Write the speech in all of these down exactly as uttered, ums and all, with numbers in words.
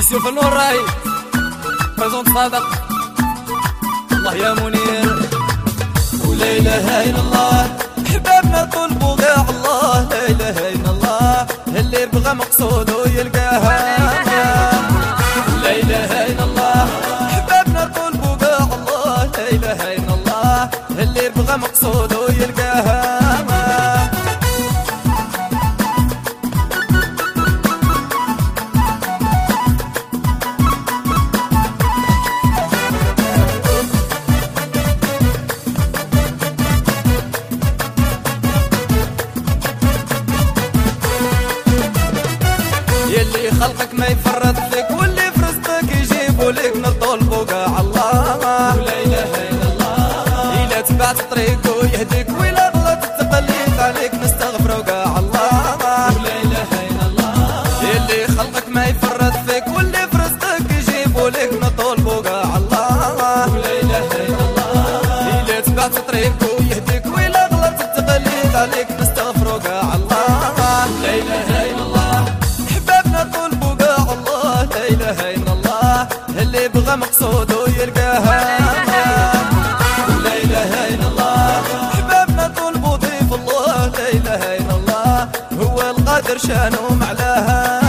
سيوف النور راي بريزونت صادق الله يا منير. ولا اله الا الله حبابنا طلبوا كاع الله، لا اله الا الله اللي بغى مقصوده يلقاها. لا اله الا الله حبابنا طلبوا كاع الله، لا اله الا الله اللي بغى مقصوده يلقاها. يلي خلقك ما يفرط لك، واللي في رزقك يجيبوا لك نطلبوا كاع الله. لا اله الا الله إلا تبعت طريقه يهديك، وإلا غلط التقليد عليك نستغفروا كاع الله. لا اله الا الله يلي خلقك ما يفرط فيك، واللي في رزقك يجيبوا لك نطلبوا كاع الله. لا اله الا الله إلا تبعت طريقه يهديك، وإلا غلط التقليد عليك نستغفروا كاع الله. لا اله الا الله طلبوا كاع الله، لا اله الا الله اللي بغى مقصوده يلقاها. لا اله الا الله حبابنا طلبوا ضيف الله، لا اله الا الله هو القادر شانو معلاها.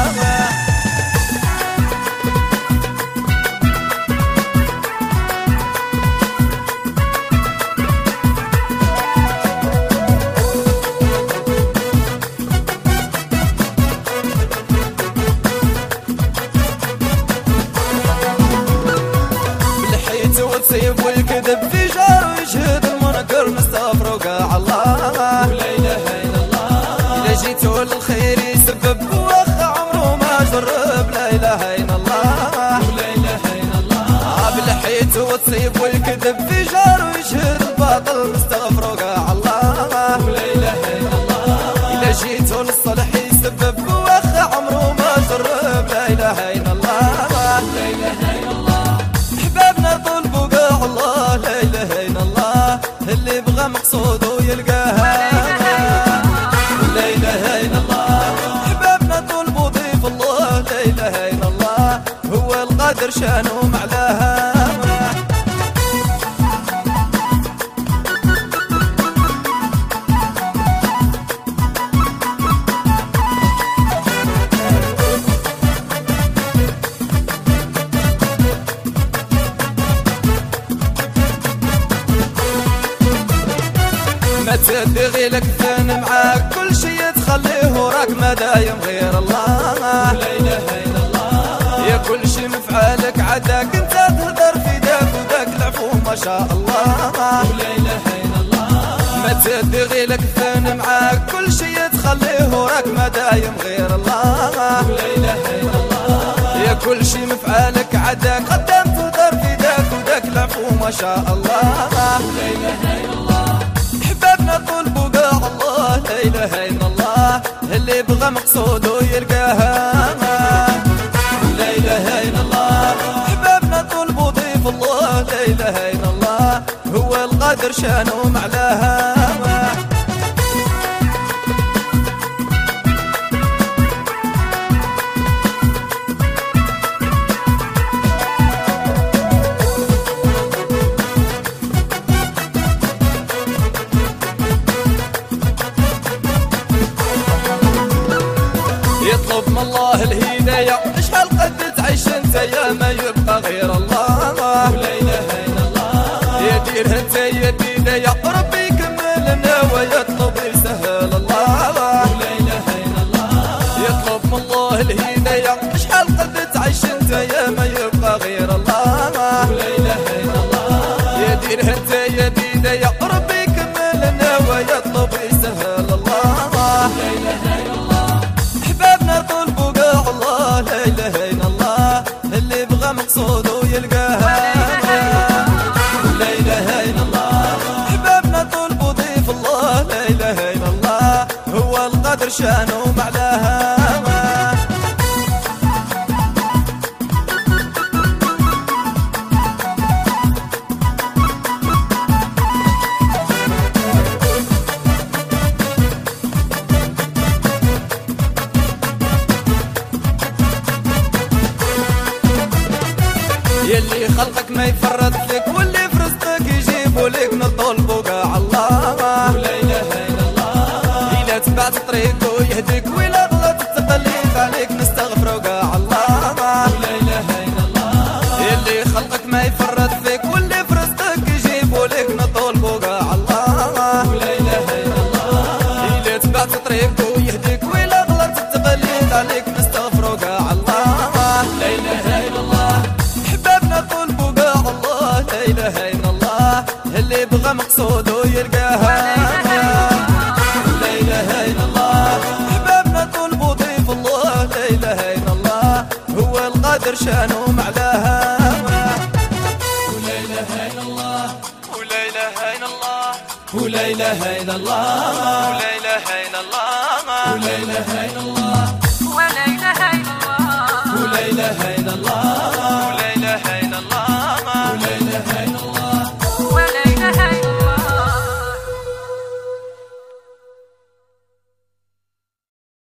والسيف والكذب في جار ويشهد المنكر نستغفروا كاع الله. لا اله الا الله الا جيتوا للخير يسبب واخا عمره ما جرب. لا اله الا الله لا اله الا الله بالحيط والسيف والكذب في جار ويشهد الباطل نستغفروا كاع الله. لا اله الا الله الا جيتوا للصلح يسبب واخا عمره ما جرب. لا اله الا الله لا اله الا الله حبابنا طلبوا الله، لا اله الا الله اللي بغى مقصوده يلقاها. لا اله الا الله حبابنا طلبوا ضيف الله، لا اله الا الله هو القادر شانو معلاها. ما تدغي لك ثان معاك كل شي تخليه وراك ما دايم غير الله. لا اله الا الله يا كل شي مفعالك عداك انت تهدر في داك وداك العفو ما شاء الله. لا اله الا الله ما تدغي لك ثان معاك كل شي تخليه وراك ما دايم غير الله. لا اله الا الله يا كل شي مفعالك عداك قدام تهدر في داك وداك العفو ما شاء الله. لا اله الا الله حبابنا طلبوا كاع الله، لا اله الا الله اللي بغى مقصوده يلقاها. لا اله الا الله حبابنا طلبوا ضيف الله، لا اله الا الله هو القادر شانو معلاها. يطلب من الله الهداية شحال قد تعيش انت يا ما يبقى غير الله. لا اله الا الله يا ديرها انت يا بداية ربي يكمل النوايا يطلب يسهل الله. لا اله الا الله يطلب من الله الهداية شحال قد تعيش انت يا ما يبقى غير الله. لا اله الا الله يا ديرها انت يا بداية ربي يكمل النوايا يطلب يسهل الله. لا اله الا الله حبابنا طلبوا كاع الله، لا اله الا الله اللي بغى مقصوده يلقاها. لا اله الا الله حبابنا طلبوا ضيف الله، لا اله الا الله هو القادر شانو معلاها. خلقك ما يفرط فيك واللي في رزقك يجيبوا لك نطلبوا كاع الله. ولا اله الا الله. الا تبعت طريقه يهديك ولا غلط تقليد عليك نستغفروا كاع الله. ولا اله الا الله. اللي خلقك ما يفرط فيك واللي في رزقك يجيبوا لك نطلبوا كاع الله. ولا اله الا الله. الا تبعت طريقه يهديك ولا غلط تقليد عليك نستغفروا كاع الله. لا اله الا الله. حبابنا طلبوا كاع الله. لا اله الا الله. اللي بغى مقصوده يلقاها. لا اله الا الله. حبابنا طلبوا ضيف الله. لا اله الا الله. هو القادر شانه معلاها. ولا اله الا الله. ولا اله الا الله. ولا اله الا الله. ولا اله الا الله. ولا اله الا الله. ولا اله الا الله. ولا اله الا الله.